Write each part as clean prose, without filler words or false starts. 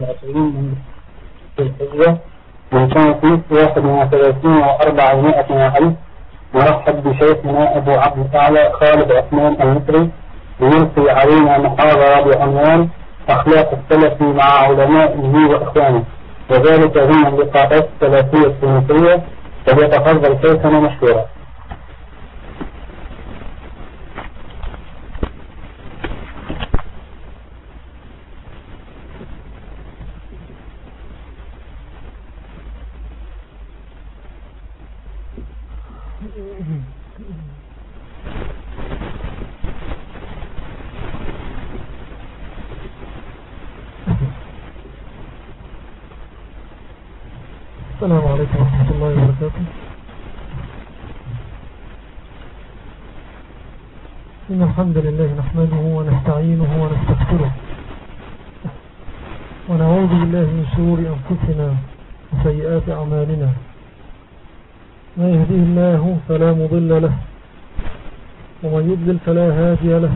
20 في الحجة من سنة 31 و400 وألف. نرحب بشيخنا أبو عبد الأعلى خالد عثمان المصري ليلقي علينا محاضرة بعنوان أخلاق السلف مع علمائه وإخوانه، وذلك ضمن اللقاءات السلفية التونسية. فليتفضل شيخنا مشكورا. السلام عليكم ورحمة الله وبركاته. إن الحمد لله نحمده ونستعينه ونستغفره ونعوذ بالله من شرور أنفسنا وسيئات أعمالنا. ما يهديه الله فلا مضل له ومن يضلل فلا هادي له،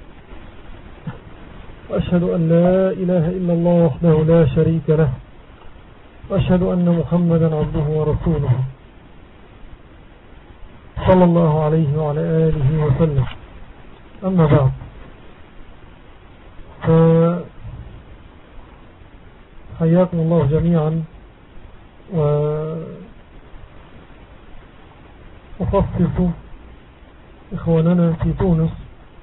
وأشهد أن لا إله إلا الله وحده لا شريك له، وأشهد أن محمدا عبده ورسوله صلى الله عليه وعلى آله وسلم. أما بعد، حياكم الله جميعا، وأخصص إخواننا في تونس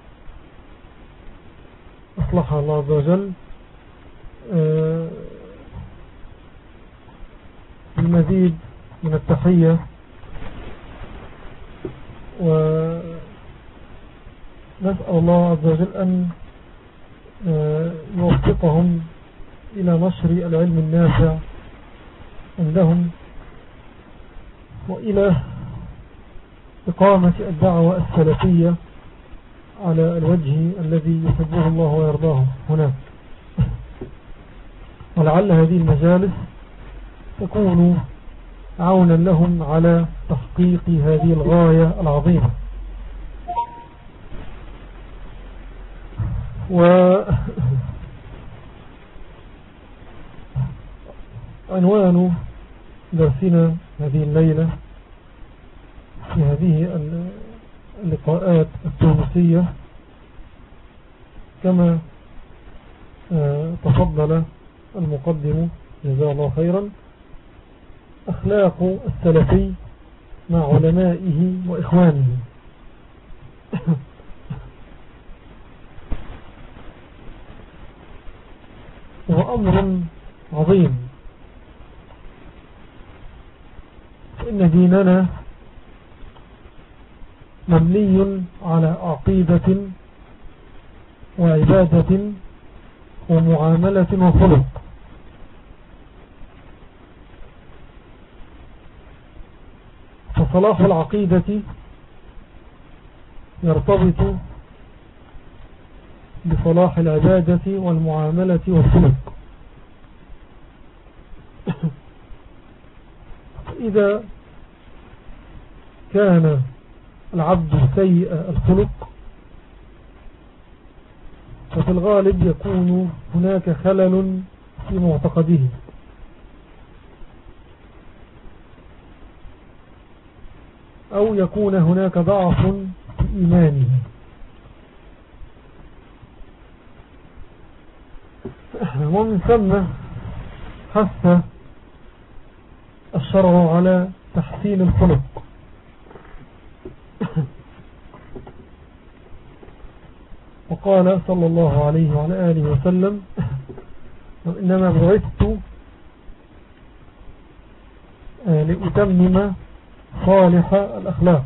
أصلحها الله عز وجل المزيد من التحية، ونسأل الله عز وجل أن يوفقهم إلى نشر العلم النافع عندهم وإلى إقامة الدعوة السلفية على الوجه الذي يحبه الله ويرضاه هناك. ولعل هذه المجالس تكون عونا لهم على تحقيق هذه الغاية العظيمة. وعنوان درسنا هذه الليلة في هذه اللقاءات التونسية كما تفضل المقدم جزاه الله خيرا: أخلاق السلفي مع علمائه وإخوانه. هو أمر عظيم، فإن ديننا مبني على عقيدة وعبادة ومعاملة وخلق. فصلاح العقيدة يرتبط بصلاح العبادة والمعاملة والخلق. إذا كان العبد سيء الخلق ففي الغالب يكون هناك خلل في معتقده، أو يكون هناك ضعف في إيمانه. ومن ثم حث الشرع على تحسين الخلق، وقال صلى الله عليه وعلى آله وسلم: إنما بعثت لأتمم صالح الأخلاق.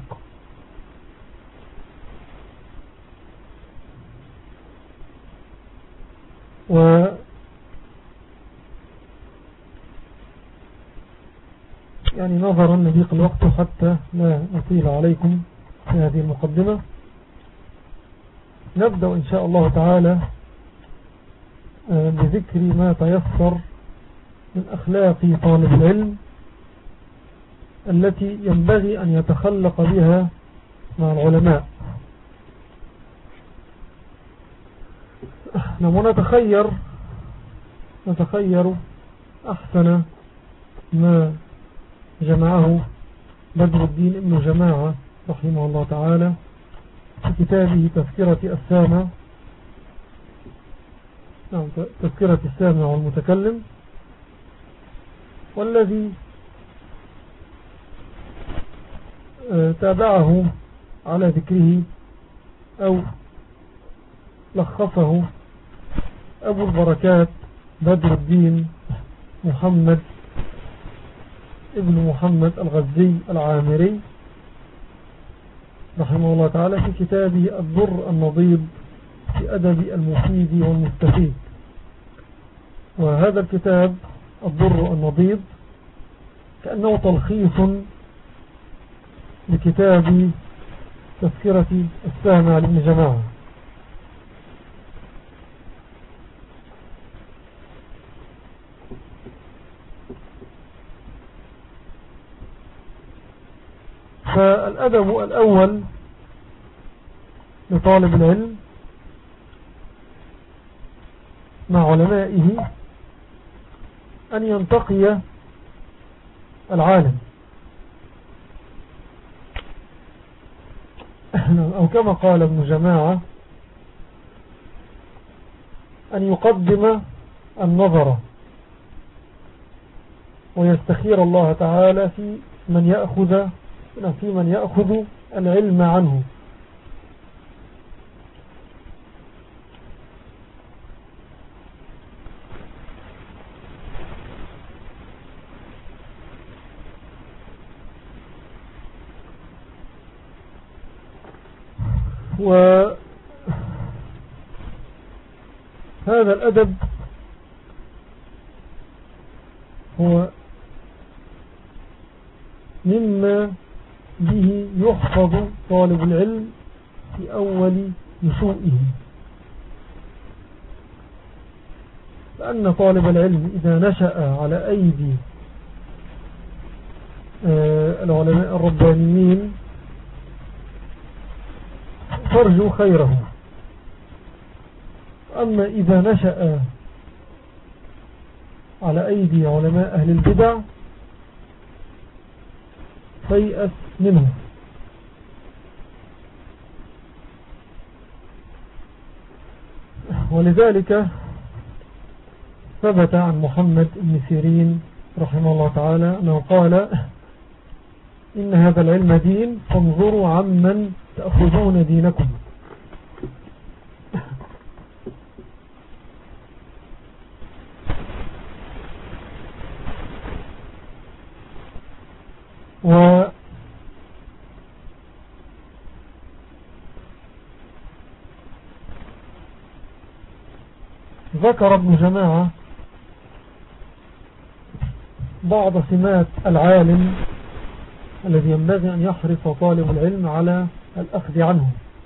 يعني نظرا لضيق الوقت حتى لا نطيل عليكم في هذه المقدمة، نبدأ إن شاء الله تعالى بذكر ما تيسر من أخلاق طالب العلم التي ينبغي أن يتخلق بها مع العلماء. نتخير نتخير أحسن ما جمعه بدر الدين ابن جماعة رحمه الله تعالى في كتابه تذكرة السامع، تذكرة السامع والمتكلم، والذي تابعه على ذكره أو لخصه أبو البركات بدر الدين محمد ابن محمد الغزي العامري رحمه الله تعالى في كتابه الدر النضيد في أدب المفيد والمستفيد. وهذا الكتاب الدر النضيد كأنه تلخيص لكتاب تذكرة السامع لابن جماعة. فالأدب الأول لطالب العلم مع علمائه أن ينتقي العالم، أو كما قال ابن جماعة أن يقدم النظر ويستخير الله تعالى في من يأخذ العلم عنه. وهذا الأدب هو مما به يحفظ طالب العلم في أول نشوئه، لأن طالب العلم إذا نشأ على أيدي العلماء الربانيين ترجو خيره، أما إذا نشأ على أيدي علماء أهل البدع فيأس منه. ولذلك ثبت عن محمد بن سيرين رحمه الله تعالى أنه قال: إن هذا العلم دين فانظروا عمن تأخذون دينكم. وذكر ابن جماعة بعض سمات العالم الذي ينبغي أن يحرص طالب العلم على الأخذ عنه،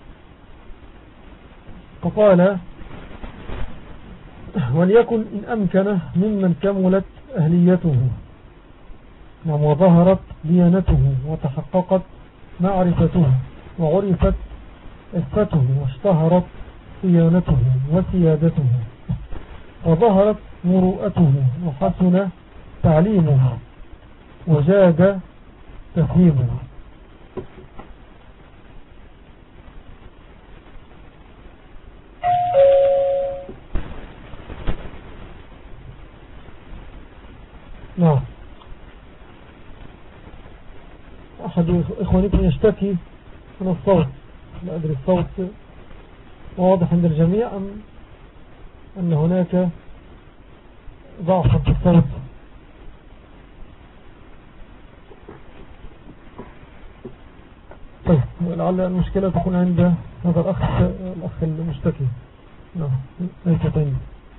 فقال: وليكن إن أمكن ممن كملت أهليته وظهرت ديانته وتحققت معرفته وعرفت عفته واشتهرت صيانته وسيادته وظهرت مروءته وحسن تعليمه وجاد تفهيمه. نعم، أحد إخوانكم يشتكي من الصوت، لا أدري الصوت واضح عند الجميع أم أن هناك ضعف في الصوت؟ طيب، لعل المشكلة تكون عند هذا الأخ المشتكي. نعم، ليست عندي.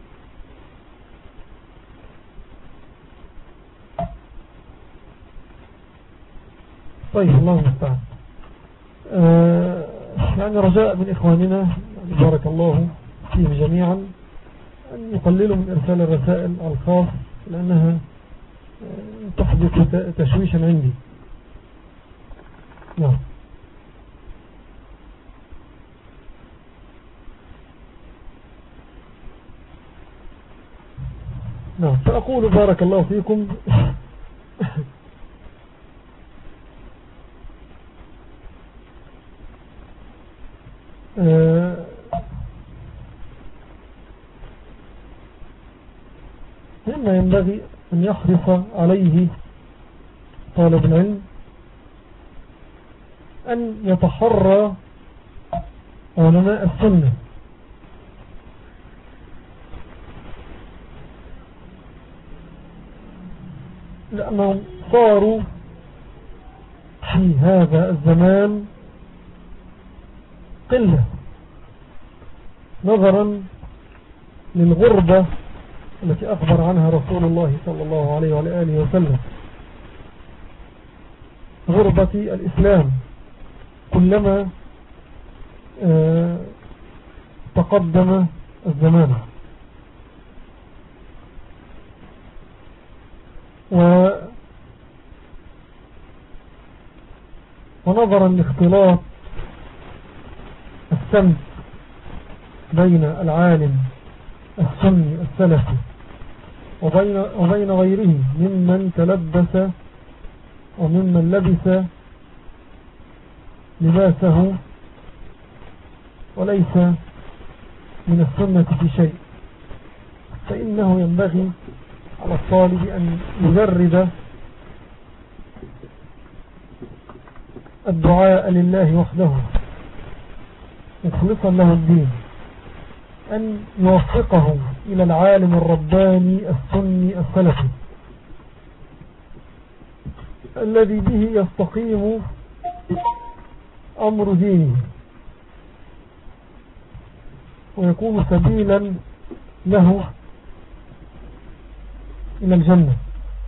طيب، الله المستعان. يعني رجاء من إخواننا بارك الله فيهم جميعا أن يقللوا من إرسال الرسائل الخاص، لأنها تحدث تشويشا عندي. نعم. نعم. فأقول بارك الله فيكم مما ينبغي أن يحرص عليه طالب العلم أن يتحرى علماء السنة، لأنهم صاروا في هذا الزمان قلة نظرا للغربة التي أخبر عنها رسول الله صلى الله عليه وآله وسلم، غربة الإسلام. كلما تقدم الزمان ونظرا لاختلاط السمت بين العالم السني السلفي وبين غيره ممن تلبس وممن لبس لباسه وليس من السنة في شيء، فإنه ينبغي على الطالب أن يجرد الدعاء لله وحده مخلصا له الدين، أن يوفقه إلى العالم الرباني السني السلفي الذي به يستقيم أمر دينه ويكون سبيلا له إلى الجنة.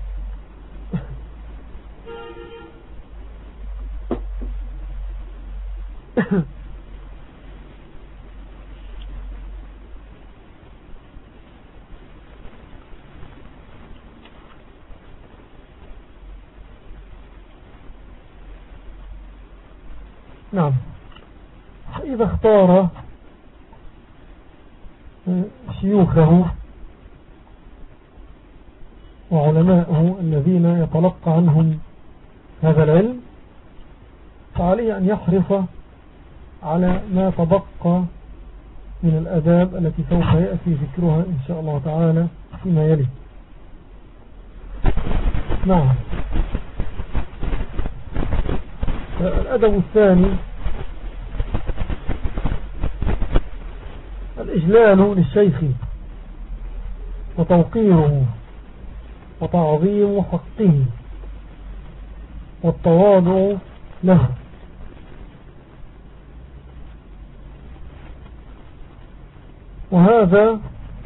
نعم. فإذا اختار شيوخه وعلماءه الذين يتلقى عنهم هذا العلم فعليه أن يحرص على ما تبقى من الأداب التي سوف يأتي ذكرها إن شاء الله تعالى فيما يلي. نعم. الأدب الثاني الإجلال للشيخ وتوقيره وتعظيم حقه والتواضع له، وهذا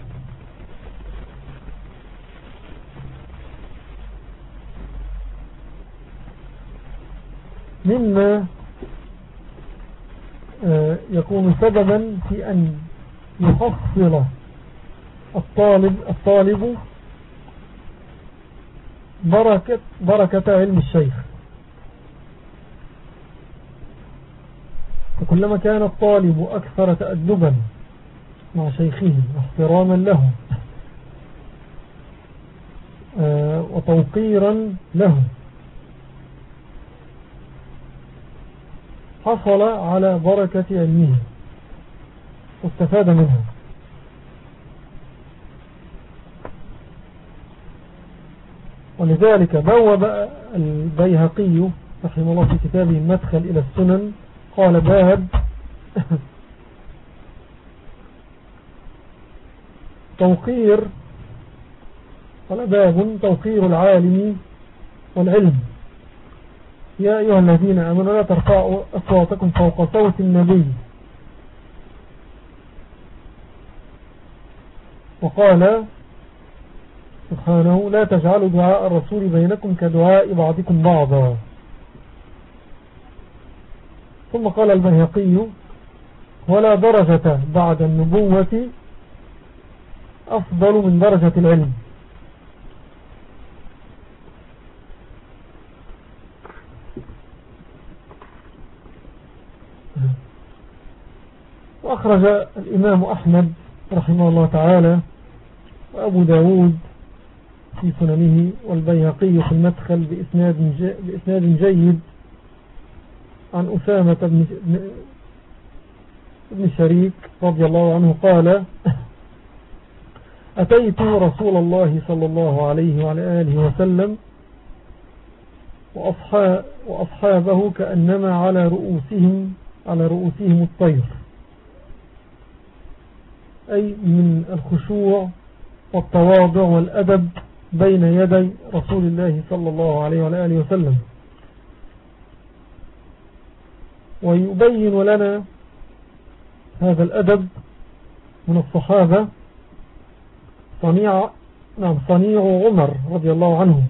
مما يكون سببا في أن يحصل الطالب بركة علم الشيخ. فكلما كان الطالب أكثر تأدبا مع شيخه واحتراما له وتوقيرا له حصل على بركة علمه واستفاد منها. ولذلك بوب البيهقي رحمه الله في كتابه المدخل إلى السنن قال باب توقير العالم والعلم. يا أيها الذين آمنوا لا ترفعوا أصواتكم فوق صوت النبي. وقال سبحانه لا تجعلوا دعاء الرسول بينكم كدعاء بعضكم بعضا. ثم قال البيهقي ولا درجة بعد النبوة أفضل من درجة العلم. وأخرج الإمام أحمد رحمه الله تعالى وأبو داود في سننه، والبيهقي في المدخل بإسناد جيد عن أسامة بن شريك رضي الله عنه قال: أتيت رسول الله صلى الله عليه وعلى آله وسلم وأصحابه كأنما على رؤوسهم الطير، أي من الخشوع والتواضع والأدب بين يدي رسول الله صلى الله عليه وعلى آله وسلم. ويبين لنا هذا الأدب من الصحابة صنيع عمر رضي الله عنه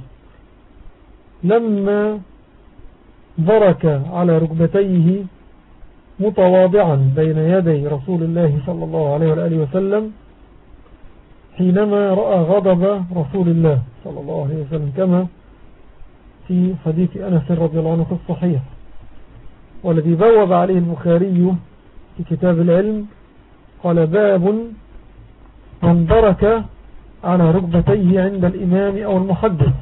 لما برك على ركبتيه متواضعا بين يدي رسول الله صلى الله عليه وآله وسلم حينما رأى غضب رسول الله صلى الله عليه وسلم، كما في حديث أنس رضي الله عنه في الصحيح، والذي بوب عليه البخاري في كتاب العلم، قال: باب من برك على ركبتيه عند الإمام أو المحدث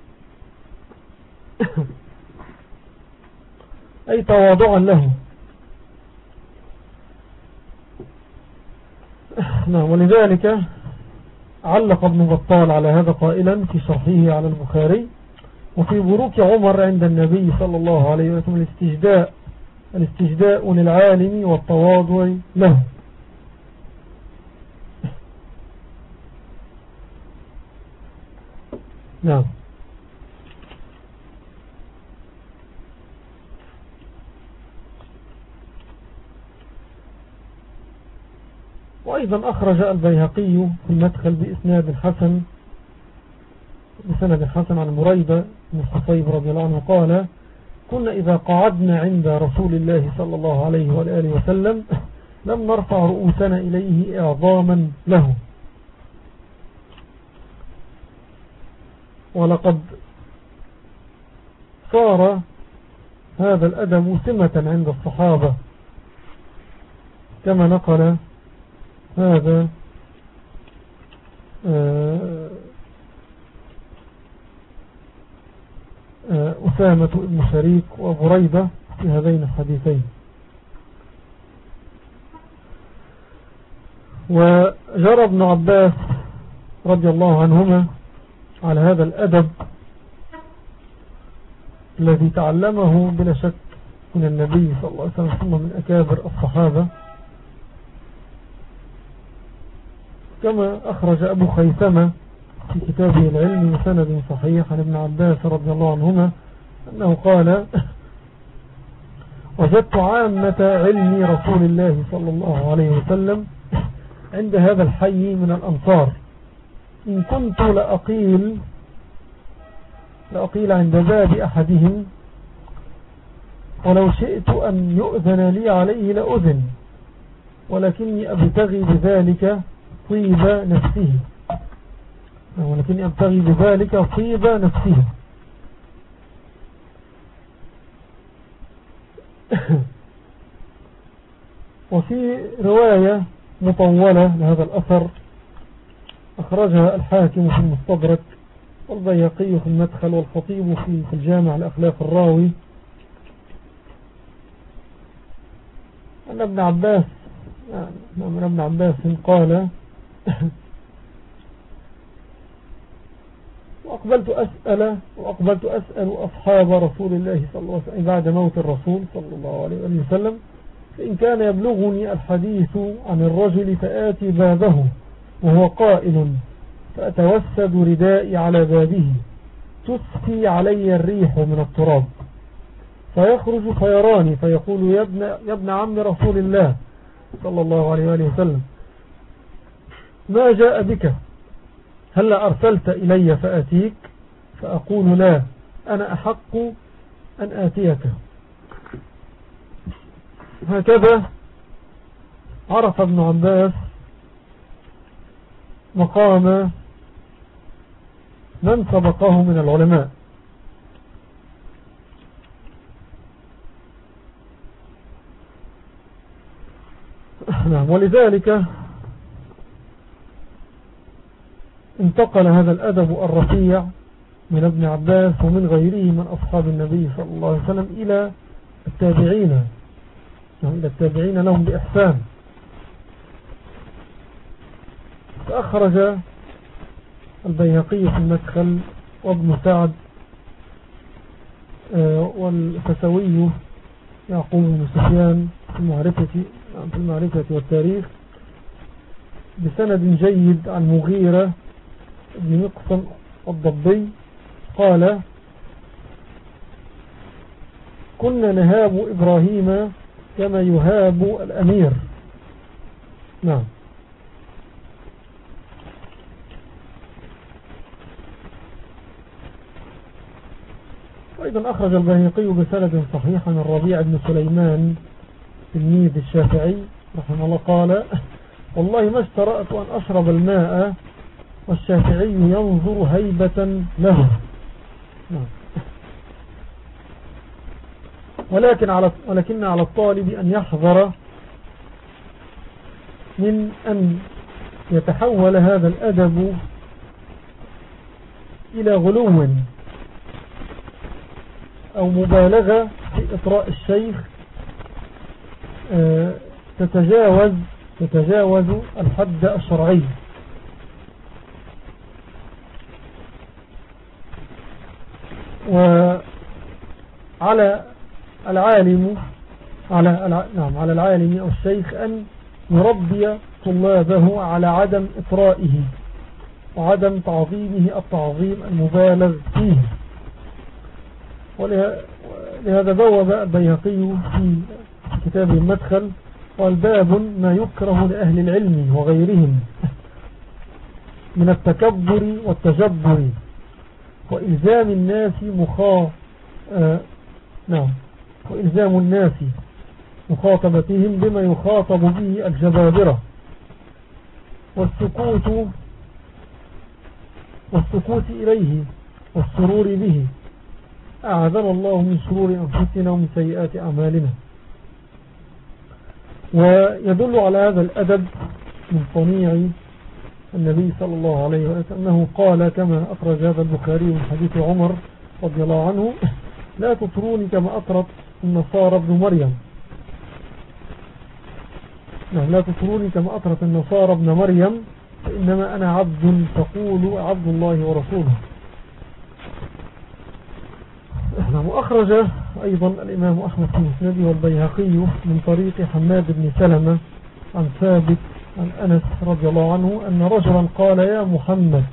أي تواضعا له. ولذلك علق ابن بطال على هذا قائلا في شرحه على البخاري: وفي بروك عمر عند النبي صلى الله عليه وسلم الاستجداء للعالم والتواضع له. نعم. وأيضا أخرج البيهقي في المدخل بسند حسن عن مريبة بن الحصيب رضي الله عنه قال: كنا إذا قعدنا عند رسول الله صلى الله عليه وآله وسلم لم نرفع رؤوسنا إليه إعظاما له. ولقد صار هذا الأدب سمة عند الصحابة، كما نقل هذا أسامة بن شريك وبريدة في هذين الحديثين. وجرى ابن عباس رضي الله عنهما على هذا الأدب الذي تعلمه بلا شك من النبي صلى الله عليه وسلم ثم من أكابر الصحابة، كما أخرج أبو خيثمة في كتابه العلم بسند صحيح عن ابن عباس رضي الله عنهما أنه قال: وجدت عامة علم رسول الله صلى الله عليه وسلم عند هذا الحي من الأنصار، إن كنت لأقيل عند باب أحدهم، ولو شئت أن يؤذن لي عليه لأذن، ولكني أبتغي بذلك طيب نفسه. وفي رواية مطولة لهذا الأثر أخرجها الحاكم في المستدرك والبيهقي في المدخل والخطيب في الجامع لأخلاق الراوي، أن ابن عباس قال: وأقبلت أسأل أصحاب رسول الله صلى الله عليه وسلم بعد موت الرسول صلى الله عليه وسلم، فإن كان يبلغني الحديث عن الرجل فآتي بابه وهو قائل، فأتوسد ردائي على بابه، تسقي علي الريح من التراب، فيخرج فيراني فيقول: يا ابن عم رسول الله صلى الله عليه وسلم، ما جاء بك؟ هل أرسلت إلي فأتيك؟ فأقول: لا، أنا أحق أن آتيك. هكذا عرف ابن عباس مقام من سبقه من العلماء. ولذلك انتقل هذا الأدب الرفيع من ابن عباس ومن غيره من أصحاب النبي صلى الله عليه وسلم إلى التابعين لهم بإحسان. فأخرج البيهقي في المدخل وابن سعد والفسوي يعقوب بن سفيان في المعرفة والتاريخ بسند جيد عن مغيرة بن مقسم الضبي قال: كنا نهاب إبراهيم كما يهاب الأمير. نعم. وأيضا أخرج البيهقي بسند صحيح عن الربيع بن سليمان تلميذ الشافعي رحمه الله قال: والله ما اشترأت أن أشرب الماء والشافعي ينظر هيبة له. ولكن على الطالب أن يحذر من أن يتحول هذا الأدب إلى غلو أو مبالغة في إطراء الشيخ تتجاوز الحد الشرعي. وعلى العالم على العالم أو الشيخ أن يربي طلابه على عدم إطرائه وعدم تعظيمه التعظيم المبالغ فيه. ولهذا بوب البيهقي في كتاب المدخل قال: باب ما يكره لأهل العلم وغيرهم من التكبر والتجبر وإلزام الناس مخاطبتهم بما يخاطب به الجبابرة والسكوت إليه والسرور به. أعاذنا الله من شرور أنفسنا ومن سيئات أعمالنا. ويدل على هذا الأدب من صنيع النبي صلى الله عليه وسلم أنه قال كما أخرج هذا البخاري من حديث عمر رضي الله عنه: لا تطروني كما أطرت النصارى ابن مريم. لا تطروني كما أطرت النصارى ابن مريم فإنما أنا عبد فقولوا عبد الله ورسوله. وأخرج أيضا الإمام أحمد في مسنده والبيهقي من طريق حماد بن سلمة عن ثابت عن أنس رضي الله عنه أن رجلا قال: يا محمد،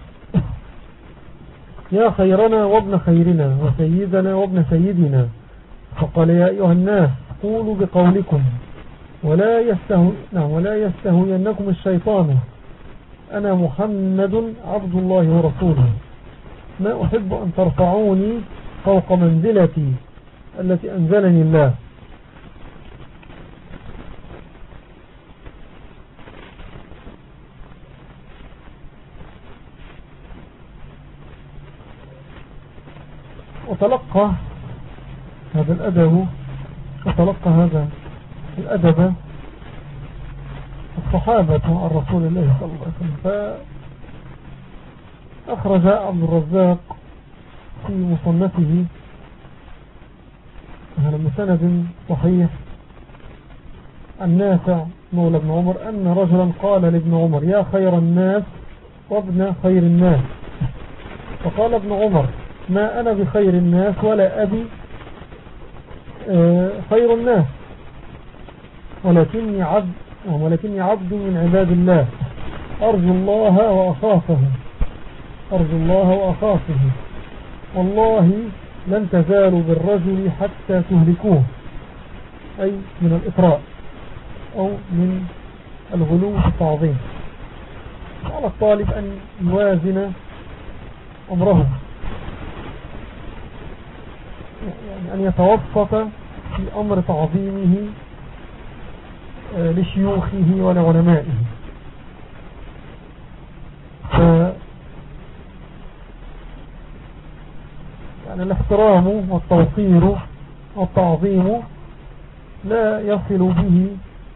يا خيرنا وابن خيرنا وسيدنا وابن سيدنا. فقال: يا أيها الناس قولوا بقولكم ولا يستهوينكم الشيطان، أنا محمد عبد الله ورسوله، ما أحب أن ترفعوني فوق منزلتي التي أنزلني الله. وتلقى هذا الأدب الصحابة عن رسول الله صلى الله عليه وسلم. فأخرج عبد الرزاق في مصنفه بسند صحيح عن نافع مولى ابن عمر أن رجلا قال لابن عمر: يا خير الناس وابن خير الناس. فقال ابن عمر: ما أنا بخير الناس ولا أبي خير الناس، ولكني عبد من عباد الله، أرجو الله وأخافه، والله لن تزالوا بالرجل حتى تهلكوه، أي من الإطراء أو من الغلو في التعظيم. على الطالب أن يوازن أمره، يعني أن يتوسط في أمر تعظيمه لشيوخه ولعلمائه. يعني الاحترام والتوقير والتعظيم لا يصل به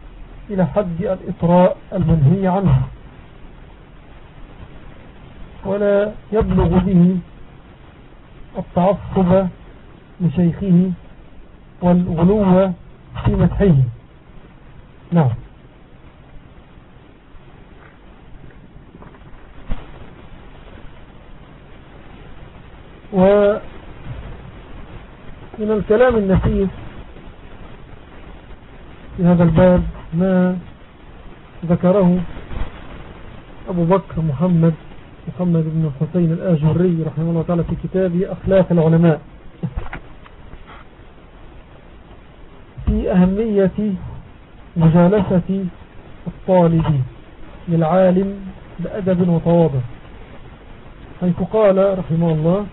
إلى حد الإطراء المنهي عنه، ولا يبلغ به التعصب لشيخه والغلو في مدحه. نعم. ومن الكلام النفيس في هذا الباب ما ذكره أبو بكر محمد بن الحسين الآجري رحمه الله تعالى في كتابه أخلاق العلماء في أهمية مجالسة الطالب للعالم بأدب وتواضع، حيث قال رحمه الله: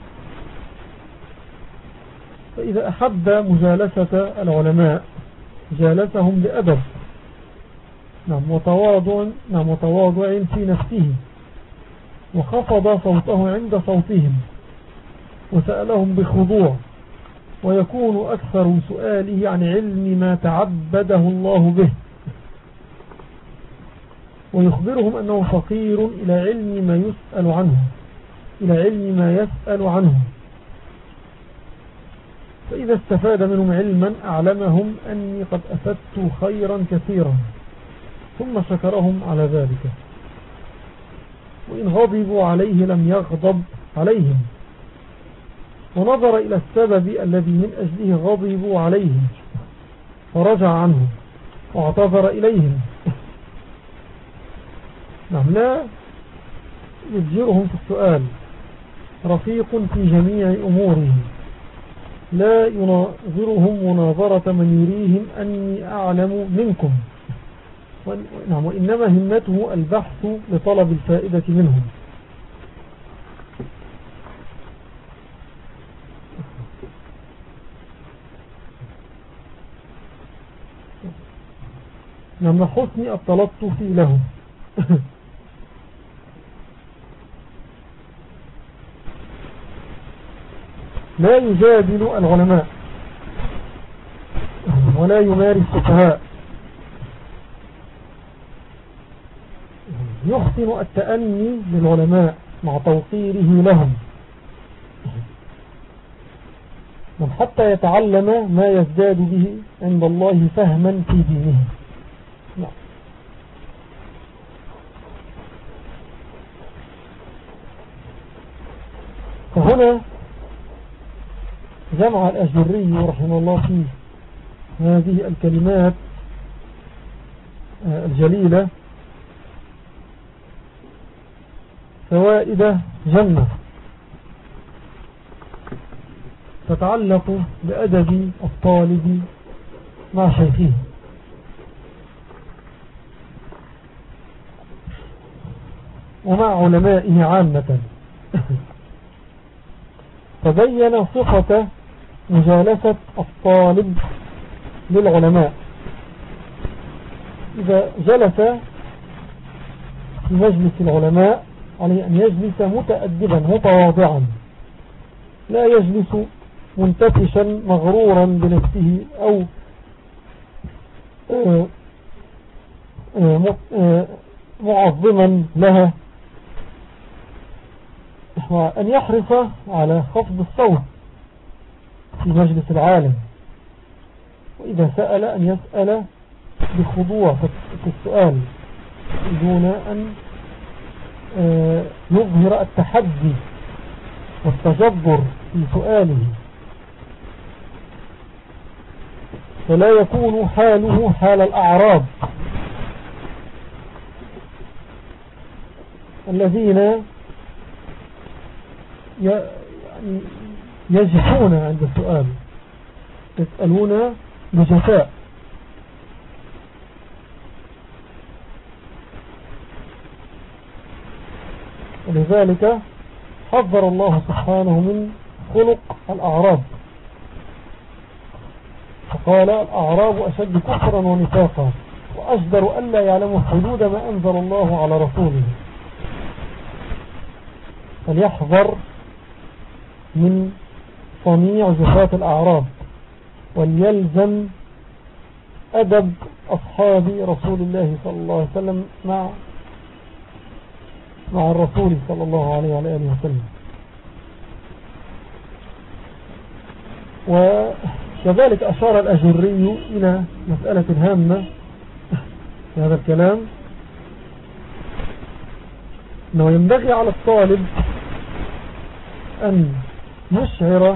فإذا أحب مجالسة العلماء جالسهم بأدب، وتواضع في نفسه، وخفض صوته عند صوتهم، وسألهم بخضوع، ويكون أكثر سؤاله عن علم ما تعبده الله به، ويخبرهم أنه فقير إلى علم ما يسأل عنه، فإذا استفاد منهم علما أعلمهم أني قد أفدت خيرا كثيرا، ثم شكرهم على ذلك. وإن غضبوا عليه لم يغضب عليهم، ونظر إلى السبب الذي من أجله غضبوا عليه فرجع عنه واعتذر إليهم. نعم. لا يجرهم في السؤال، رفيق في جميع أمورهم، لا يناظرهم مناظرة من يريهم أني أعلم منكم، وإنما همته البحث لطلب الفائدة منهم. نعم. حسن التلطف لهم. لا يجادل العلماء ولا يماري السفهاء، يحسن التأني للعلماء مع توقيره لهم، حتى يتعلم ما يزداد به عند الله فهما في دينه. فهنا جمع الأجري رحمه الله في هذه الكلمات الجليلة فوائد جنة تتعلق بأدب الطالب مع شيخه. ومع علمائه عامة. تبين صفة مجالسة الطالب للعلماء. إذا جلس في مجلس العلماء عليه أن يجلس متأدبا متواضعا، لا يجلس منتفشا مغرورا بنفسه أو معظما لها، أن يحرص على خفض الصوت في مجلس العالم، وإذا سأل أن يسأل بخضوع في السؤال دون أن يظهر التحدي والتجبر في سؤاله، فلا يكون حاله حال الأعراب الذين يجحون عند السؤال، يسألون بجفاء. ولذلك حذر الله سبحانه من خلق الأعراب، فقال: الأعراب أشد كفرا ونفاقا وأجدر ألا يعلموا حدود ما أنزل الله على رسوله. فليحذر من صنيع زفات الأعراب، وليلزم أدب أصحاب رسول الله صلى الله عليه وسلم مع مع الرسول صلى الله عليه وآله وسلم. وكذلك أشار الأجري إلى مسألة هامة في هذا الكلام، أنه ينبغي على الطالب أن يشعر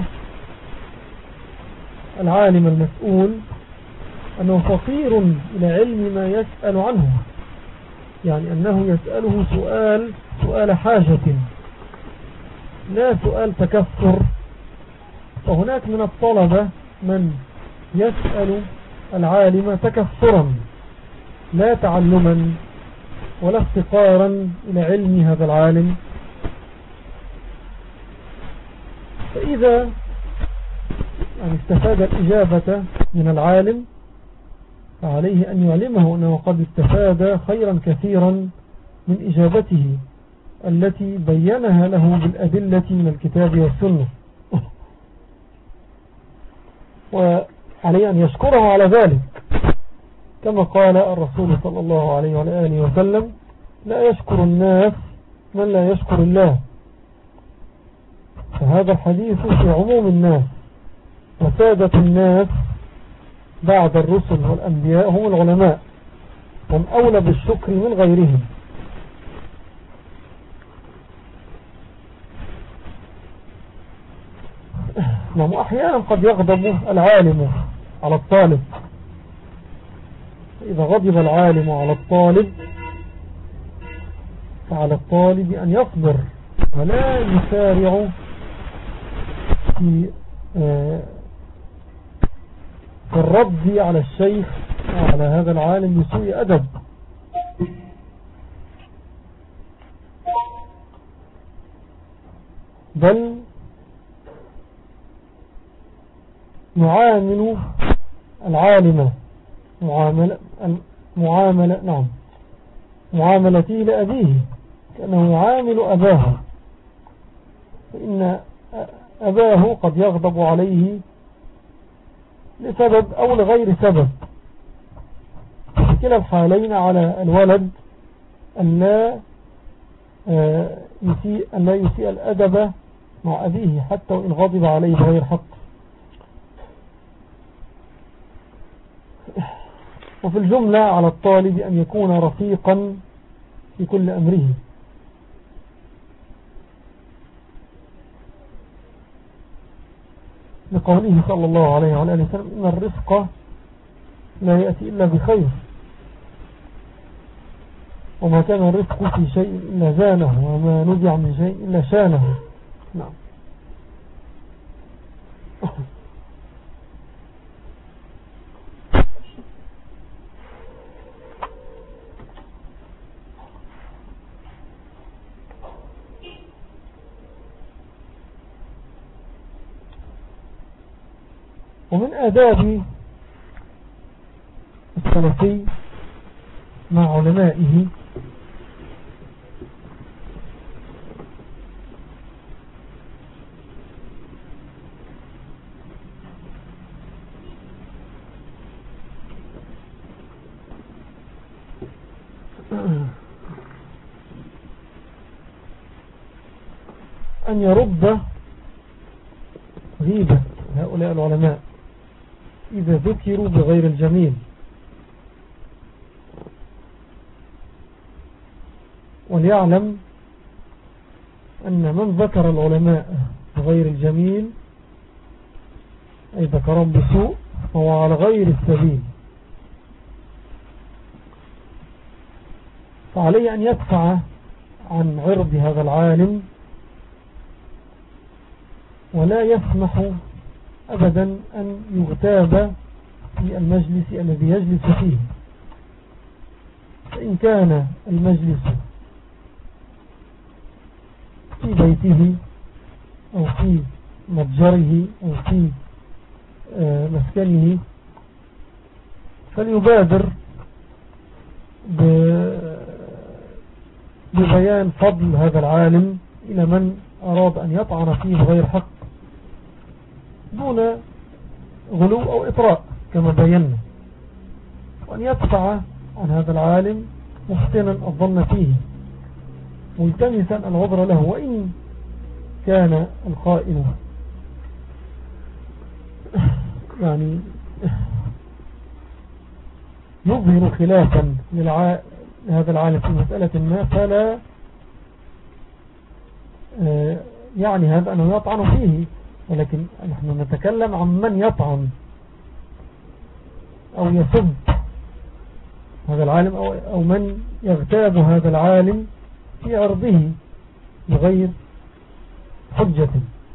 العالم المسؤول أنه فقير إلى علم ما يسأل عنه، يعني أنه يسأله سؤال حاجة لا سؤال تكثر. وهناك من الطلبة من يسأل العالم تكثرا لا تعلما ولا افتقارا إلى علم هذا العالم. فإذا يعني استفاد الإجابة من العالم فعليه أن يعلمه أنه قد استفاد خيرا كثيرا من إجابته التي بينها له بالأدلة من الكتاب والسنة، وعليه أن يشكره على ذلك، كما قال الرسول صلى الله عليه وآله وسلم: لا يشكر الناس من لا يشكر الله. فهذا الحديث في عموم الناس، وسادة الناس بعد الرسل والأنبياء هم العلماء، هم أولى بالشكر من غيرهم. أحيانا قد يغضب العالم على الطالب، فإذا غضب العالم على الطالب فعلى الطالب أن يصبر ولا يسارع في الرد على الشيخ وعلى هذا العالم بسوء أدب. بل نعامل العالم معاملته لأبيه كأنه يعامل أباه، فإن أباه قد يغضب عليه لسبب أو لغير سبب. في كلا الحالين على الولد أن لا يسيء الأدب مع أبيه حتى وإن غضب عليه بغير حق. وفي الجملة على الطالب أن يكون رفيقا في كل أمره، لقوله صلى الله عليه وآله وسلم: إن الرزق لا يأتي إلا بخير، وما كان الرزق في شيء إلا زانه، وما نزع من شيء إلا شانه. نعم. ومن آداب السلفي مع علمائه أن يرد غيبة هؤلاء العلماء إذا ذكروا بغير الجميل، وليعلم أن من ذكر العلماء بغير الجميل أي ذكرهم بسوء فهو على غير السبيل، فعليه أن يدفع عن عرض هذا العالم ولا يسمح أبدا أن يغتاب في المجلس الذي يجلس فيه. فإن كان المجلس في بيته أو في متجره أو في مسكنه فليبادر ببيان فضل هذا العالم إلى من أراد أن يطعن فيه بغير حق دون غلو أو إطراء كما بينا، وأن يدفع عن هذا العالم محسنا الظن فيه، ملتمسا العذر له وإن كان القائل يعني يظهر خلافا لهذا العالم في مسألة ما، فلا يعني هذا أنه يطعن فيه، ولكن نحن نتكلم عن من يطعن أو يسب هذا العالم أو من يغتاب هذا العالم في عرضه بغير حجة.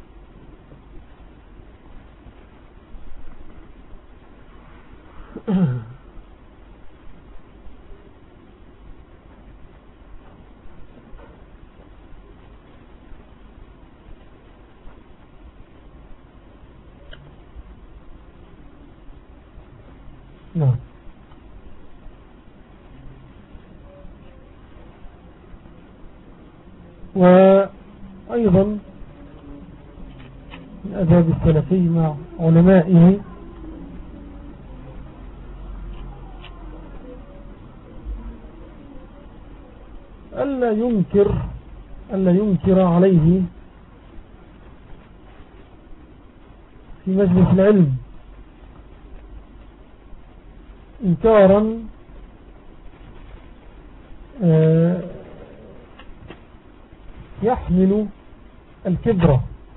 نعم. وأيضا من أداب السلفي مع علمائه ألا ينكر عليه في مجلس العلم إنكارا يحمل الكبر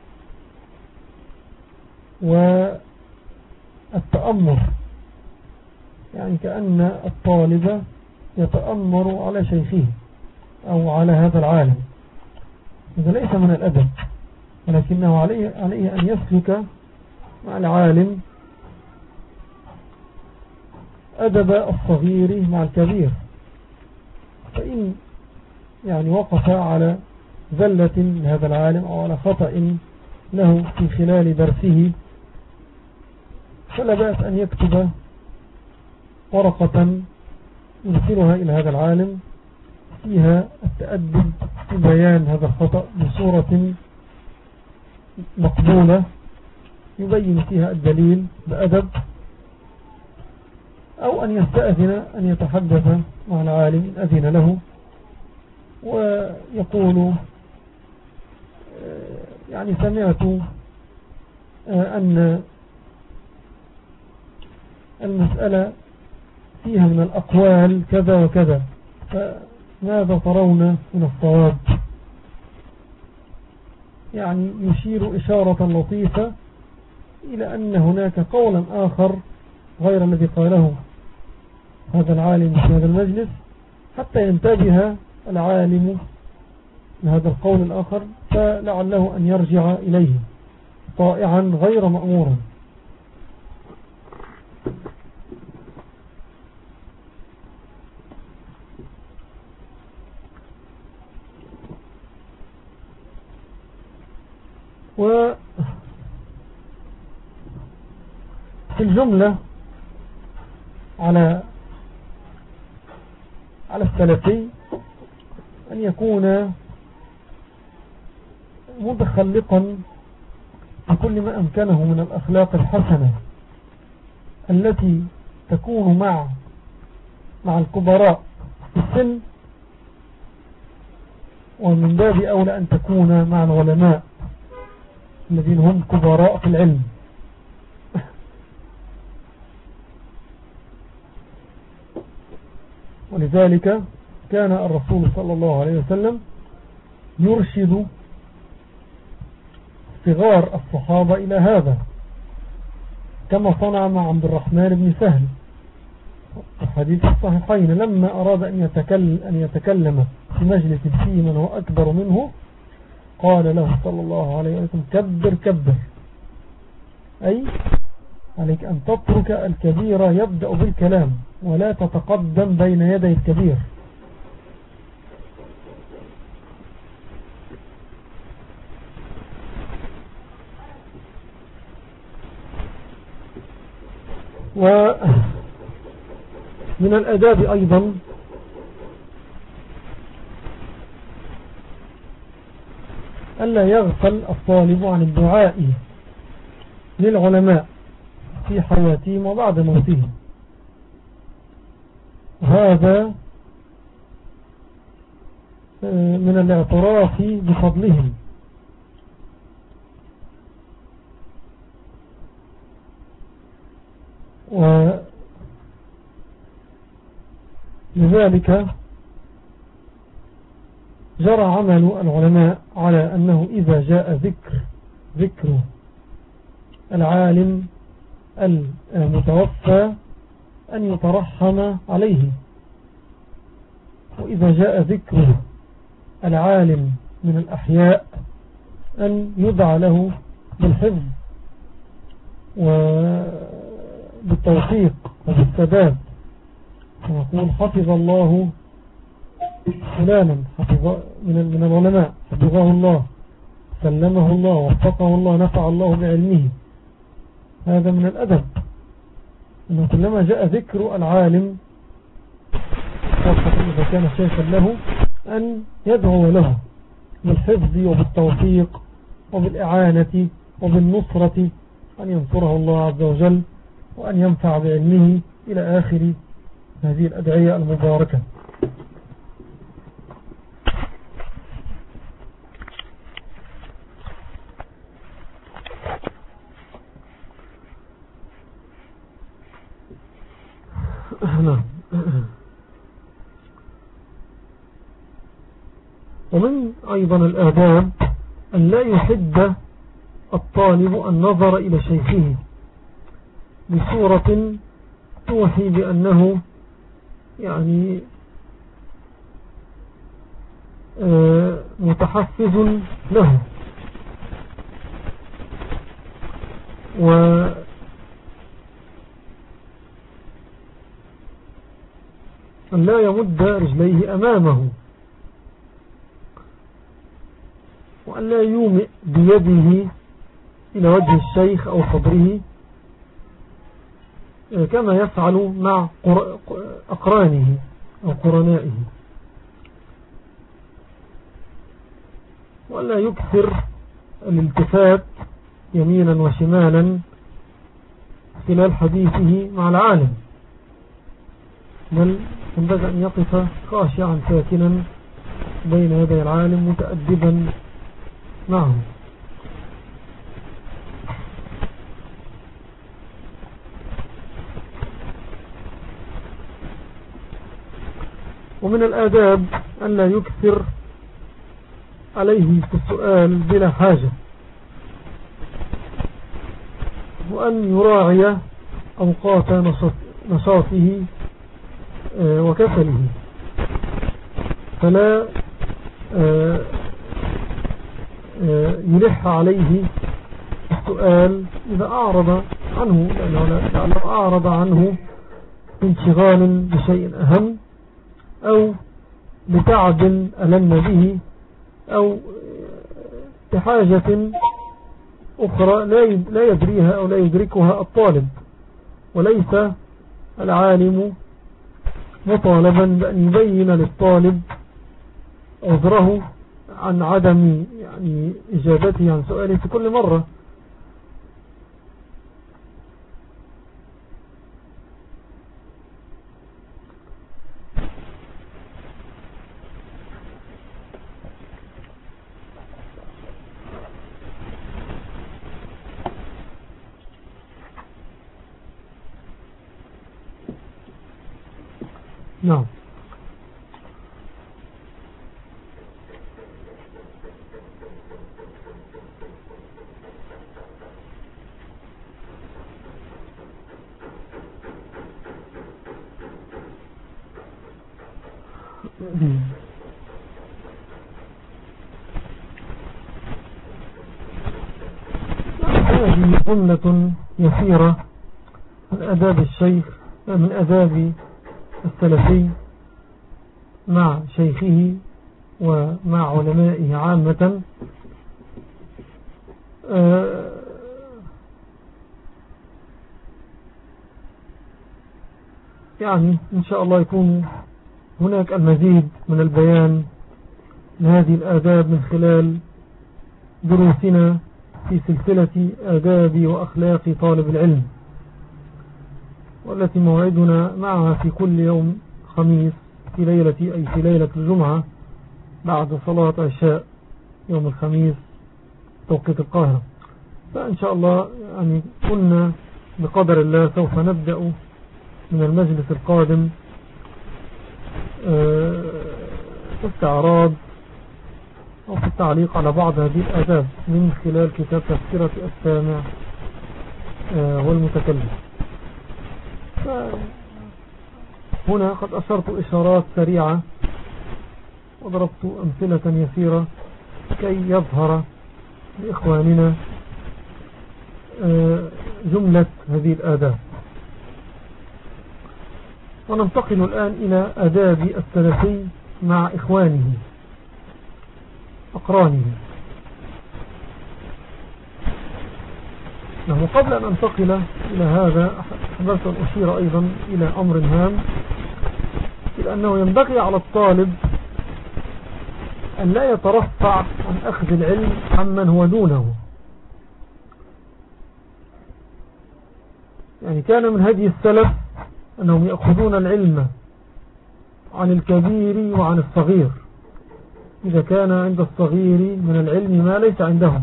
والتأمر، يعني كأن الطالب يتأمر على شيخه أو على هذا العالم. هذا ليس من الأدب، ولكنه عليه أن يسلك مع العالم أدب الصغير مع الكبير. فإن يعني وقف على زلة لهذا العالم أو على خطأ له في خلال درسه فلا بأس أن يكتب ورقة يرسلها إلى هذا العالم فيها التأدب في بيان هذا الخطأ بصورة مقبولة يبين فيها الدليل بأدب، أو أن يستأذن أن يتحدث مع العالم أذن له ويقول يعني سمعت أن المسألة فيها من الأقوال كذا وكذا، فماذا ترون من الصواب؟ يعني يشير إشارة لطيفة إلى أن هناك قولا آخر غير الذي قاله هذا العالم في هذا المجلس، حتى ينتبه العالم لهذا القول الآخر فلعله أن يرجع إليه طائعا غير مأمورا. وفي الجملة على السلفي أن يكون متخلقا بكل ما أمكنه من الأخلاق الحسنة التي تكون مع الكبراء في السن، ومن باب أولى أن تكون مع العلماء الذين هم كبراء في العلم. ولذلك كان الرسول صلى الله عليه وسلم يرشد صغار الصحابة إلى هذا، كما صنع مع عبد الرحمن بن سهل الحديث الصحيحين لما أراد أن يتكلم في مجلس فيه من هو أكبر منه قال له صلى الله عليه وسلم كبر كبر، أي عليك أن تترك الكبير يبدأ بالكلام ولا تتقدم بين يدي الكبير. ومن الأداب أيضا ألا يغفل الطالب عن الدعاء للعلماء في حياتهم وبعد موتهم. هذا من الاعتراف بفضلهم. ولذلك جرى عمل العلماء على أنه إذا جاء ذكر العالم المتوفى أن يترحم عليه، وإذا جاء ذكر العالم من الأحياء أن يدعى له بالحفظ وبالتوفيق وبالسداد، ونقول حفظ الله فلانا من العلماء، حفظه الله، سلمه الله، وفقه الله، نفع الله بعلمه. هذا من الأدب، أنه كلما جاء ذكر العالم خاصة إذا كان شيخا له أن يدعو له بالحفظ وبالتوفيق وبالإعانة وبالنصرة، أن ينصره الله عز وجل وأن ينفع بعلمه إلى آخر هذه الأدعية المباركة. ومن أيضا الآداب أن لا يحد الطالب النظر إلى شيخه بصورة توحي بأنه يعني متحفز له، وأن لا يمد رجليه أمامه، وأن لا يومئ بيده إلى وجه الشيخ أو صدره كما يفعل مع أقرانه أو قرنائه، وأن لا يكثر الالتفات يمينا وشمالا خلال حديثه مع العالم، بل ينبغي أن يقف خاشعا ساكنا بين يدي العالم متأدبا معه. ومن الآداب أن لا يكثر عليه في السؤال بلا حاجة، وأن يراعي أوقات نشاطه وكسله، فلا يلح عليه السؤال إذا أعرض عنه، لأنه أعرض عنه انشغال بشيء أهم أو بتعب ألم به أو بحاجة أخرى لا يدريها أو لا يدركها الطالب. وليس العالم مطالبا بأن يبين للطالب عذره عن عدم يعني إجابته عن سؤاله في كل مرة. نعم. هذه جملة يسيرة من آداب الشيخ، من آداب السلفي مع شيخه ومع علمائه عامة. يعني إن شاء الله يكون هناك المزيد من البيان لهذه الآداب من خلال دروسنا في سلسلة آداب وأخلاق طالب العلم، والتي موعدنا معها في كل يوم خميس في ليلة الجمعة بعد صلاة عشاء يوم الخميس توقيت القاهرة. فإن شاء الله يعني كنا بقدر الله سوف نبدأ من المجلس القادم في استعراض أو في التعليق على بعض هذه الآداب من خلال كتاب تذكرة السامع والمتكلم. هنا قد أشرت إشارات سريعة وضربت أمثلة يسيرة كي يظهر لإخواننا جملة هذه الآداب. وننتقل الآن إلى آداب السلفي مع إخوانه أقرانه. قبل أن أنتقل إلى هذا أحببت أن أشير أيضا إلى أمر هام، إلى أنه ينبغي على الطالب أن لا يترفع عن أخذ العلم عمن هو دونه. يعني كان من هدي السلف أنهم يأخذون العلم عن الكبير وعن الصغير إذا كان عند الصغير من العلم ما ليس عندهم.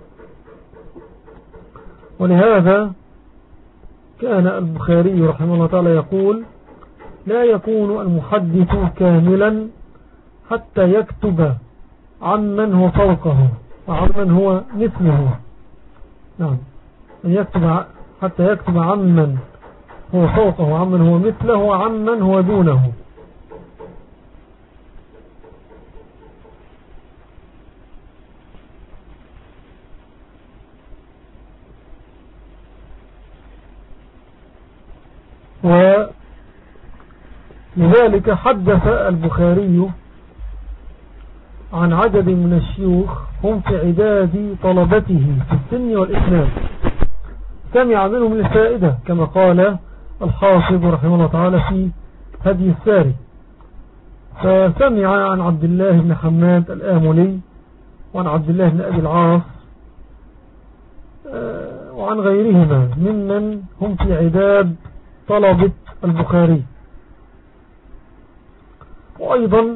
ولهذا كان البخاري رحمه الله تعالى يقول: لا يكون المحدث كاملا حتى يكتب عمن هو فوقه وعمن هو مثله. نعم، حتى يكتب عمن هو فوقه وعمن هو مثله وعمن هو دونه. ولذلك حدث البخاري عن عدد من الشيوخ هم في عداد طلبته في السن والإسناد، سمع منهم الفائدة كما قال الحافظ رحمه الله تعالى في هدي الساري. فسمع عن عبد الله بن حماد الآملي وعن عبد الله بن أبي العاص وعن غيرهما ممن هم في عداد طلبة البخاري. وأيضا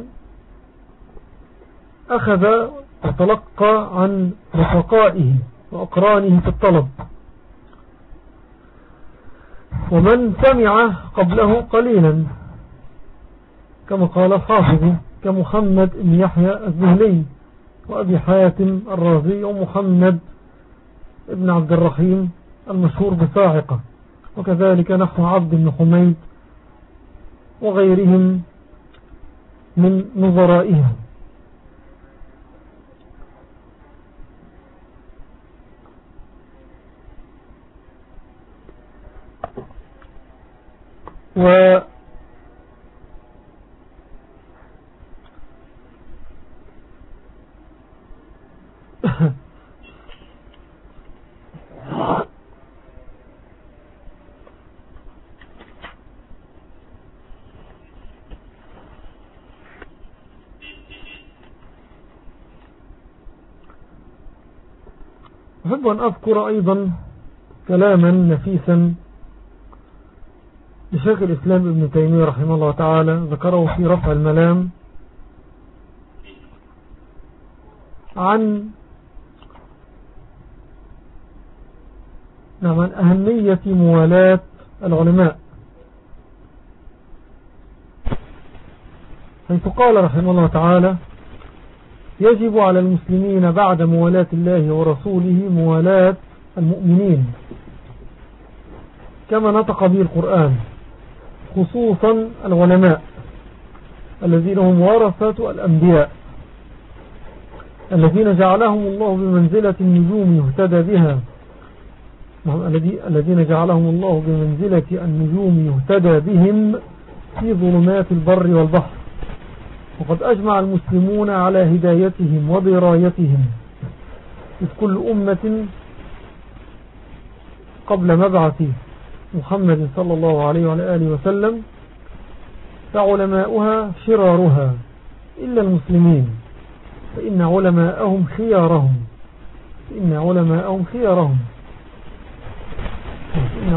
أخذ وتلقى عن رفقائه وأقرانه في الطلب، ومن سمع قبله قليلا كما قال الحافظ كمحمد بن يحيى الزهلي وأبي حاتم الرازي ومحمد بن عبد الرحيم المشهور بصاعقة، وكذلك نحو عبد بن حميد وغيرهم من نظرائهم. أحب أن أذكر أيضا كلاما نفيسا لشيخ الإسلام ابن تيمية رحمه الله تعالى ذكره في رفع الملام عن أهمية موالاة العلماء، حيث قال رحمه الله تعالى: يجب على المسلمين بعد موالاة الله ورسوله موالاة المؤمنين كما نطق به القرآن، خصوصا العلماء الذين هم ورثة الأنبياء الذين جعلهم الله بمنزلة النجوم يهتدى بها، الذين جعلهم الله بمنزلة النجوم يهتدى بهم في ظلمات البر والبحر. وقد أجمع المسلمون على هدايتهم ودرايتهم، إذ كل أمة قبل مبعث محمد صلى الله عليه وعلى آله وسلم فعلماؤها شرارها إلا المسلمين، فإن علماءهم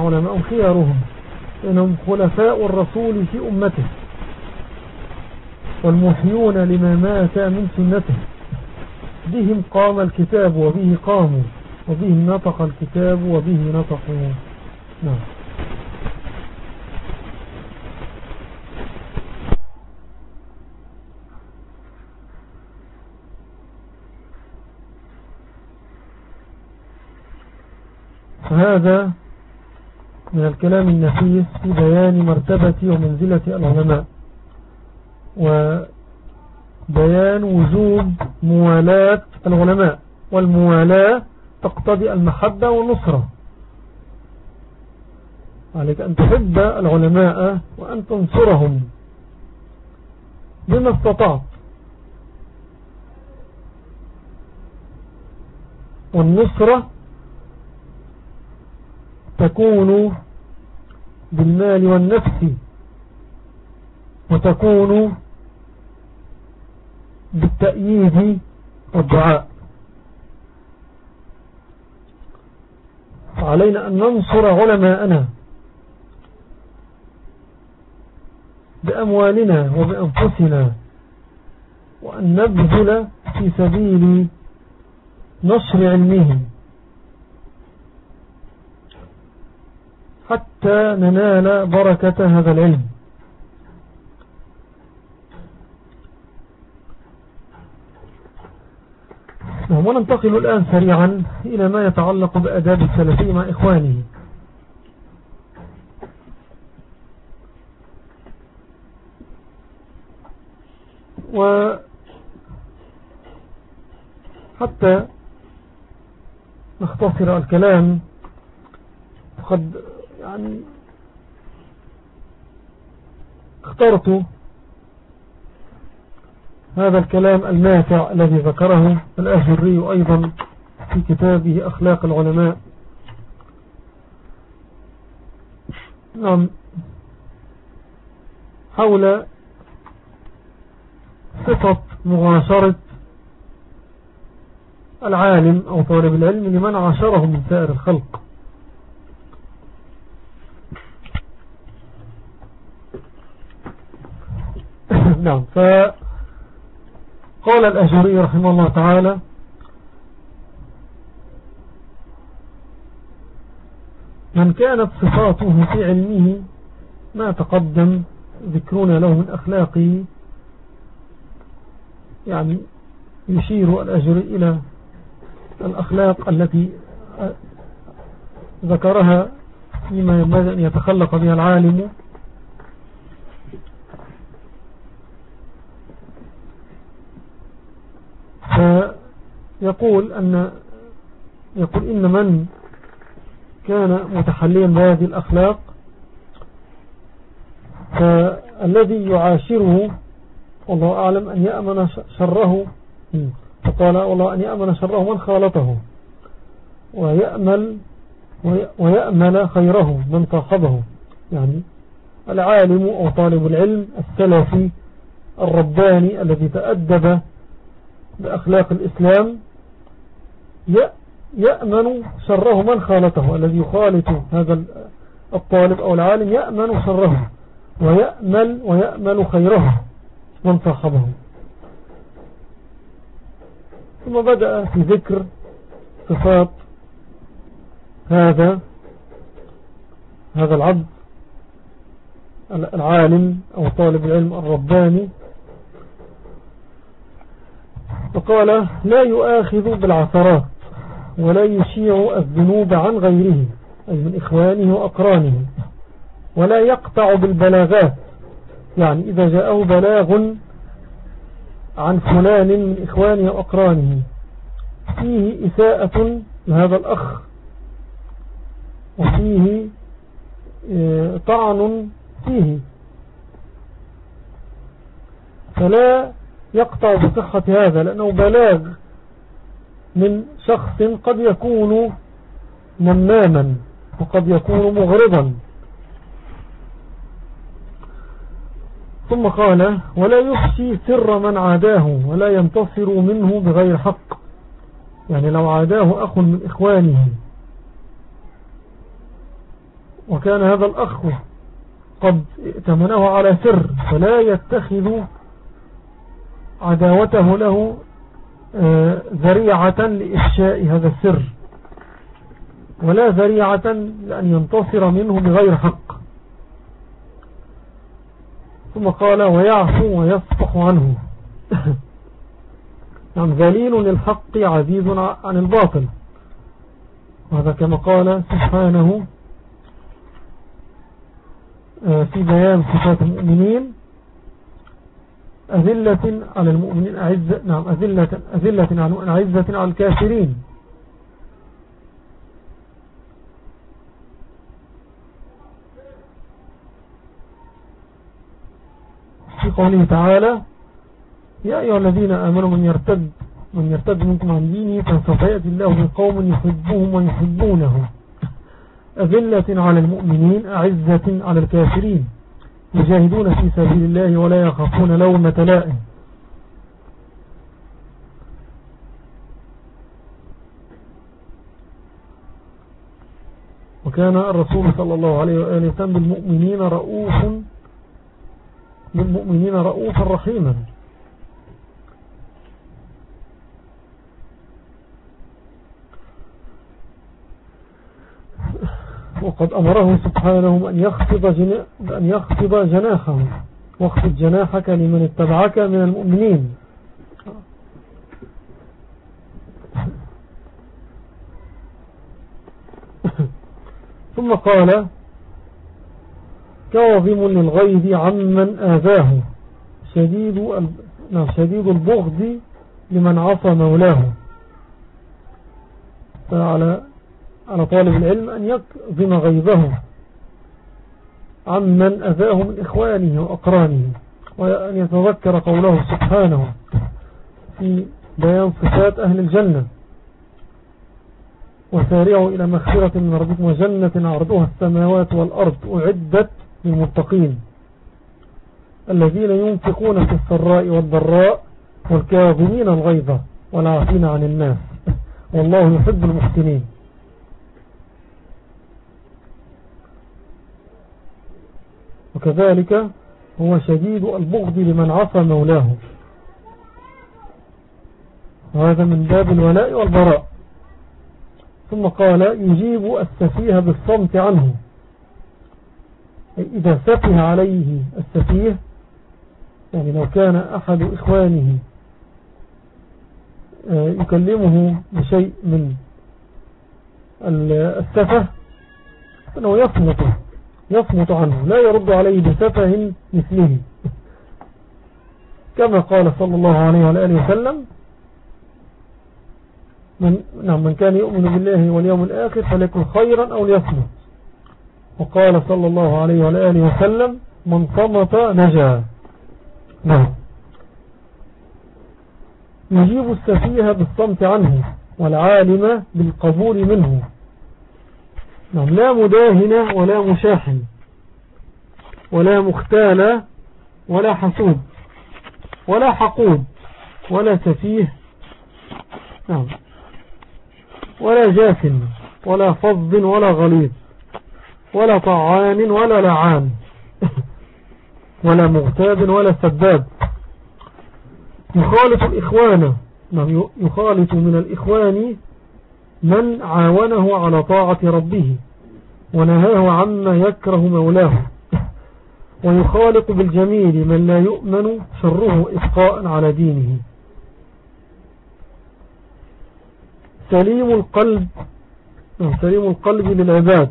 خيارهم إنهم خلفاء الرسول في أمته. والمحيون لما مات من سنته. بهم قام الكتاب وبه قاموا، وبه نطق الكتاب وبه نطقوا. نعم. فهذا من الكلام النفيس في بيان مرتبة ومنزلة العلماء، وبيان وجوب موالاة العلماء، والموالاة تقتضي المحبة والنصرة. عليك أن تحب العلماء وأن تنصرهم بما استطعت. والنصرة تكون بالمال والنفس، وتكون بالتأييد والدعاء. فعلينا أن ننصر علماءنا بأموالنا وبأنفسنا، وأن نبذل في سبيل نشر علمهم حتى ننال بركة هذا العلم. وننتقل الآن سريعا إلى ما يتعلق بأداب السلفي مع إخوانه. وحتى نختصر الكلام، قد يعني اخترت هذا الكلام النافع الذي ذكره الأجري أيضا في كتابه أخلاق العلماء. نعم، حول صفة معاشرة العالم أو طالب العلم لمن عاشره من سائر الخلق. نعم، فقال الأجري رحمه الله تعالى: من كانت صفاته في علمه ما تقدم ذكرنا له من أخلاقه، يعني يشير الأجري إلى الأخلاق التي ذكرها فيما ينبغي أن يتخلق بها العالم. فيقول إن من كان متحليا بهذه الأخلاق فالذي يعاشره والله أعلم أن يأمن شره، فقال والله أن يأمن شره من خالطه، ويأمل خيره من صاحبه. يعني العالم أو طالب العلم السلفي الرباني الذي تأدب بأخلاق الإسلام يأمن شره من خالطه. الذي يخالط هذا الطالب أو العالم يأمن شره ويأمل خيره من صاحبه. ثم بدأ في ذكر صفات هذا العبد العالم أو طالب العلم الرباني، فقال: لا يؤاخذ بالعثرات ولا يشيع الذنوب عن غيره، أي من إخوانه وأقرانه، ولا يقطع بالبلاغات، يعني إذا جاءه بلاغ عن فلان من إخوانه وأقرانه فيه إساءة لهذا الأخ وفيه طعن فيه، فلا يقطع بصحة هذا، لأنه بلاغ من شخص قد يكون نماما وقد يكون مغرضا. ثم قال: ولا يفشي سر من عاداه ولا ينتصر منه بغير حق، يعني لو عاداه أخ من إخوانه وكان هذا الأخ قد ائتمنه على سر، فلا يتخذ عداوته له ذريعة لإفشاء هذا السر، ولا ذريعة لأن ينتصر منه بغير حق. ثم قال ويعفو ويصفح عنه. يعني ذليل للحق عزيز عن الباطل، وهذا كما قال سبحانه في بيان صفات المؤمنين: أذلة على المؤمنين أعزة، نعم أذلة أعزة على الكافرين. في قوله تعالى: يا أيها الذين آمنوا من يرتد منكم عن دينه فسوف يأتي الله بقوم يحبهم ويحبونه أذلة على المؤمنين أعزة على الكافرين يجاهدون في سبيل الله ولا يخافون لومة لائم. وكان الرسول صلى الله عليه وآله وسلم بالمؤمنين رؤوفا رحيما. وقد أمره سبحانه أن يخفض جناحه: واخفض جناحك لمن اتبعك من المؤمنين. ثم قال: كاظم للغيظ عمن آذاه شديد البغض لمن عصى مولاه. على طالب العلم أن يكظم غيظه عمن أذاه من إخوانه وأقرانه، وأن يتذكر قوله سبحانه في بيان صفات أهل الجنة: وسارعوا إلى مغفرة من ربكم وجنة عرضها السماوات والأرض أعدت للمتقين الذين ينفقون في السراء والضراء والكاظمين الغيظ والعافين عن الناس والله يحب المحسنين. وكذلك هو شديد البغض لمن عصى مولاه، وهذا من باب الولاء والبراء. ثم قال: يجيب السفيه بالصمت عنه. إذا سفه عليه السفيه، يعني لو كان أحد إخوانه يكلمه بشيء من السفه فإنه يصمت عنه، لا يرد عليه بسفه مثله، كما قال صلى الله عليه وآله وسلم: من كان يؤمن بالله واليوم الآخر فليكن خيرا أو ليصمت. وقال صلى الله عليه وآله وسلم: من صمت نجا. نعم. يجيب السفيه بالصمت عنه والعالم بالقبول منه. نعم. لا مداهن ولا مشاحن ولا مختال ولا حسود ولا حقود ولا سفيه، نعم، ولا جاثم ولا فظ ولا غليظ ولا طعان ولا لعان ولا مغتاب ولا سباب. يخالط الإخوان، يخالط من الإخوان من عاونه على طاعة ربه ونهاه عما يكره مولاه، ويخالط بالجميل من لا يؤمن شره إبقاء على دينه. سليم القلب للعباد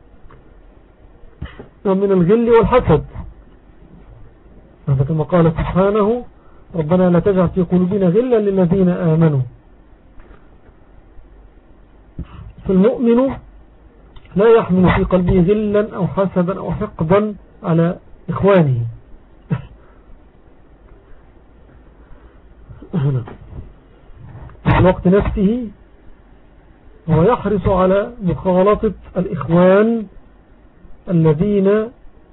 من الغل والحسد، كما قال سبحانه: ربنا لا تجعل في قلوبنا غلا للذين آمنوا. فالمؤمن لا يحمل في قلبه غلا أو حسدا أو حقدا على إخوانه. في الوقت نفسه هو يحرص على مخالطة الإخوان الذين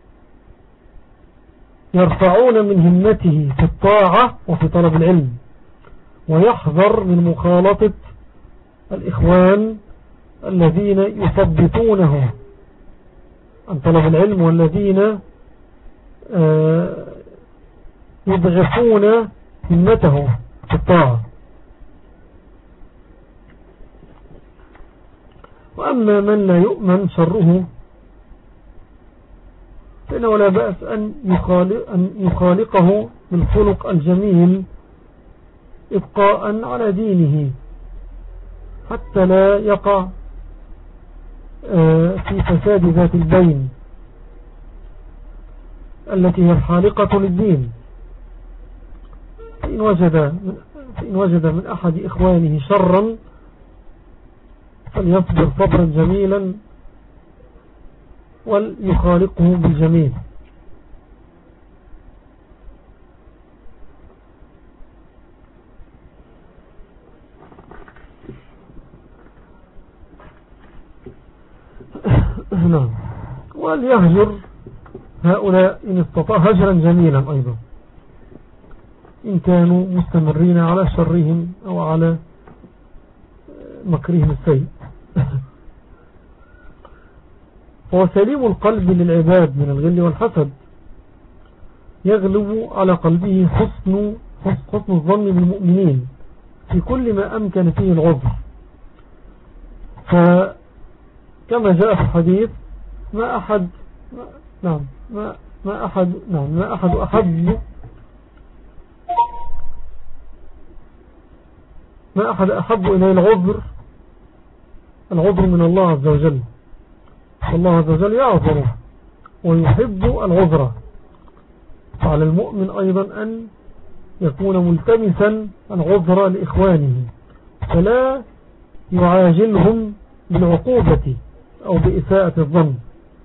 يرفعون من همته في الطاعة وفي طلب العلم، ويحذر من مخالطة الإخوان الذين يثبطونه عن طلب العلم والذين يضغطون همته في الطاعة. وأما من لا يؤمن شره فإنه لا بأس أن يخالقه بالخلق الجميل إبقاء على دينه حتى لا يقع في فساد ذات البين التي هي الحالقة للدين. فإن وجد من أحد إخوانه شرا فليصبر صبرا جميلا وليخالقه بالجميل. نعم. وليهجر هؤلاء إن استطاع هجرا جميلا أيضا إن كانوا مستمرين على شرهم أو على مكرهم السيء. هو سليم القلب للعباد من الغل والحسد يغلب على قلبه حسن الظن بالمؤمنين في كل ما أمكن فيه العذر. فكما جاء في الحديث ما أحد أحب إليه العذر من الله عز وجل. الله عز وجل يعذر ويحب العذر. فعلى المؤمن أيضا أن يكون ملتمسا العذر لإخوانه فلا يعاجلهم بالعقوبة أو بإساءة الظن،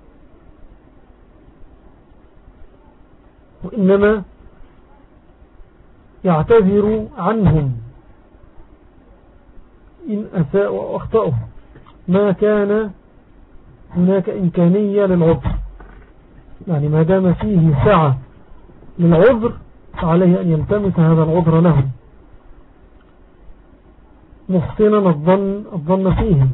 وإنما يعتذر عنهم إن أساءوا أو أخطأوا ما كان هناك إمكانية للعذر. يعني ما دام فيه سعة للعذر فعليه أن يلتمس هذا العذر لهم محسنا الظن فيهم.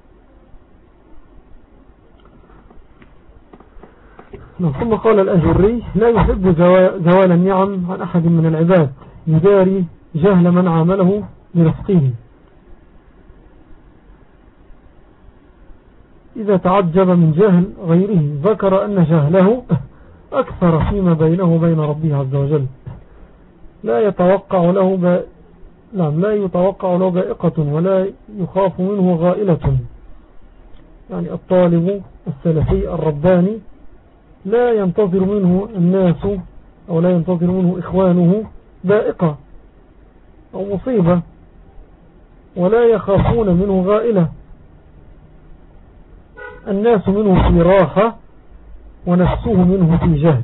ثم قال الأجري لا يحب زوال النعم عن أحد من العباد يداري جهل من عامله برفقه. إذا تعجب من جهل غيره ذكر أن جهله أكثر فيما بينه وبين ربه عز وجل لا يتوقع له بائقة ولا يخاف منه غائلة. يعني الطالب السلفي الرباني لا ينتظر منه الناس أو لا ينتظر منه إخوانه بائقة أو مصيبة ولا يخافون منه غائلة. الناس منه في راحة ونفسه منه في جهد.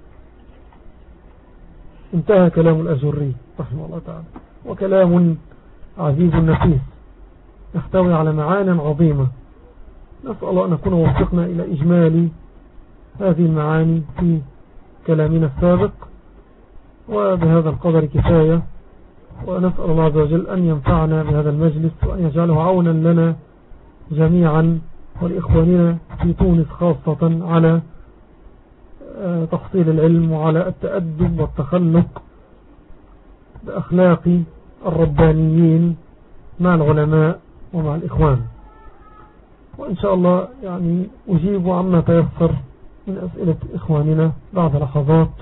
انتهى كلام الأجري رحمه الله تعالى، وكلام عزيز نفيس يحتوي على معان عظيمة. نسأل الله أن نكون وفقنا إلى إجمال هذه المعاني في كلامنا السابق، وبهذا القدر كفاية. ونسأل الله عز وجل أن ينفعنا بهذا المجلس وأن يجعله عونا لنا جميعا ولإخواننا في تونس خاصة على تحصيل العلم وعلى التأدب والتخلق بأخلاق الربانيين مع العلماء ومع الإخوان. وإن شاء الله يعني أجيب عما تيسر من أسئلة إخواننا بعد لحظات،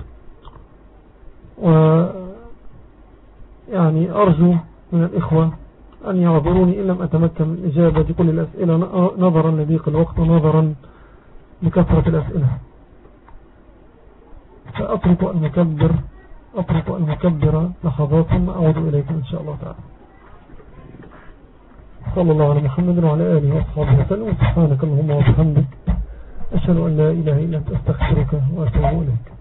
ويعني أرجو من الإخوة أن يعذروني إن لم أتمكن من إجابة كل الأسئلة نظرا لضيق الوقت ونظرا لكثرة الأسئلة. فأترك المكبر لحظات ثم أعود إليكم إن شاء الله تعالى. صلى الله على محمد وعلى آله وأصحابه وسلم. سبحانك اللهم وبحمدك أشهد أن لا إله إلا أنت أستغفرك وأتوب إليك.